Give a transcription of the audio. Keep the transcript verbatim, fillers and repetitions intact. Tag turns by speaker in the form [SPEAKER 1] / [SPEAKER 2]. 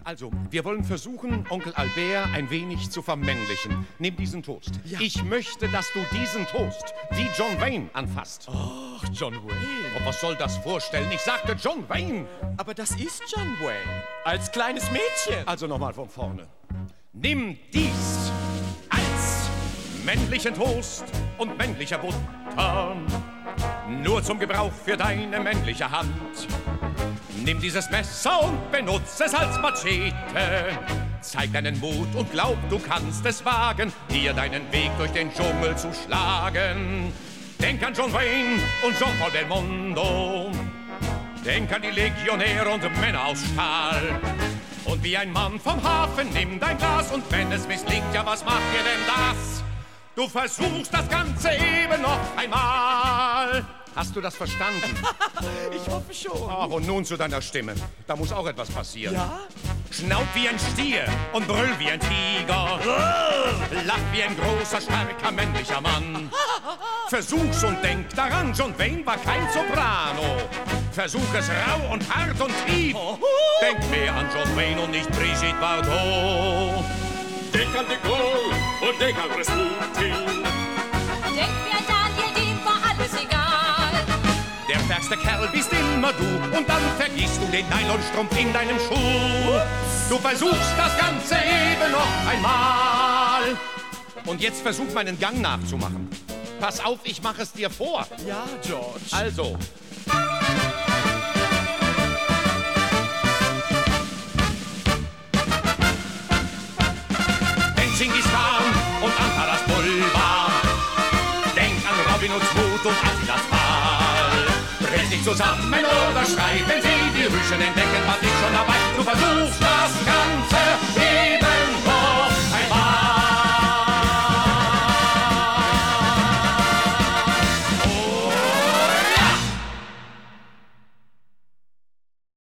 [SPEAKER 1] Also, wir wollen versuchen, Onkel Albert ein wenig zu vermännlichen. Nimm diesen Toast.
[SPEAKER 2] Ja.
[SPEAKER 1] Ich möchte, dass du diesen Toast wie John Wayne anfasst.
[SPEAKER 2] Ach, John Wayne.
[SPEAKER 1] Und was soll das vorstellen? Ich sagte John Wayne.
[SPEAKER 2] Aber das ist John Wayne. Als kleines Mädchen.
[SPEAKER 1] Also nochmal von vorne. Nimm dies als männlichen Toast und männlicher Butter. Nur zum Gebrauch für deine männliche Hand. Nimm dieses Messer und benutze es als Machete. Zeig deinen Mut und glaub, du kannst es wagen, dir deinen Weg durch den Dschungel zu schlagen. Denk an John Wayne und Jean-Paul Belmondo. Denk an die Legionäre und Männer aus Stahl. Und wie ein Mann vom Hafen, nimm dein Glas. Und wenn es misslingt, ja, was macht dir denn das? Du versuchst das Ganze eben noch einmal. Hast du das verstanden?
[SPEAKER 2] Ich hoffe schon.
[SPEAKER 1] Ach, und nun zu deiner Stimme. Da muss auch etwas passieren.
[SPEAKER 2] Ja?
[SPEAKER 1] Schnaub wie ein Stier und brüll wie ein Tiger. Lach wie ein großer, starker, männlicher Mann. Versuch's und denk daran, John Wayne war kein Soprano. Versuch es rau und hart und tief. Denk mehr an John Wayne und nicht Brigitte Bardot.
[SPEAKER 3] Denk an de Gaulle und denk an Rasputin.
[SPEAKER 4] Denk mir an Daniel, dem war alles egal.
[SPEAKER 1] Der stärkste Kerl bist immer du und dann vergisst du den Nylonstrumpf in deinem Schuh. Du versuchst das Ganze eben noch einmal. Und jetzt versuch meinen Gang nachzumachen. Pass auf, ich mache es dir vor.
[SPEAKER 2] Ja, George.
[SPEAKER 1] Also. Denk Genghis Khan und an Taras Bulba. Denk an Robin Hoods Mut und Attilas Fall. Reiß dich zusammen oder schrei, wenn sie die Rüschen entdecken, war ich schon dabei. Du